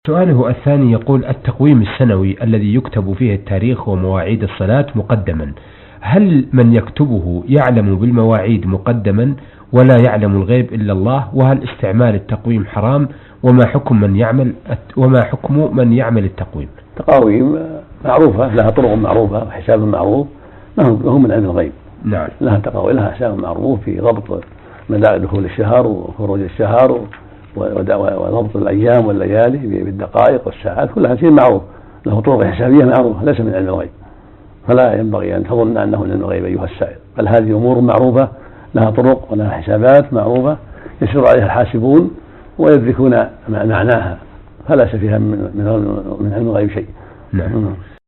سؤاله الثاني يقول: التقويم السنوي الذي يكتب فيه التاريخ ومواعيد الصلاة مقدما، هل من يكتبه يعلم بالمواعيد مقدما ولا يعلم الغيب إلا الله؟ وهل استعمال التقويم حرام؟ وما حكم من يعمل التقويم؟ تقاويم معروفة، لها طرق معروفة وحساب معروف، ما هو من علم الغيب. نعم. لها تقاويم، لها حساب معروف في ضبط مدى دخول الشهر وخروج الشهر وضبط الأيام والليالي بالدقائق والساعات، كلها شيء معروف، له طرق حسابية معروفة، ليس من علم الغيب، فلا ينبغي أن تظن أنه من علم الغيب أيها السائل، بل هذه أمور معروفة لها طرق ولها حسابات معروفة يسير عليها الحاسبون ويدركون معناها، فلا فيها من علم الغيب شيء. نعم.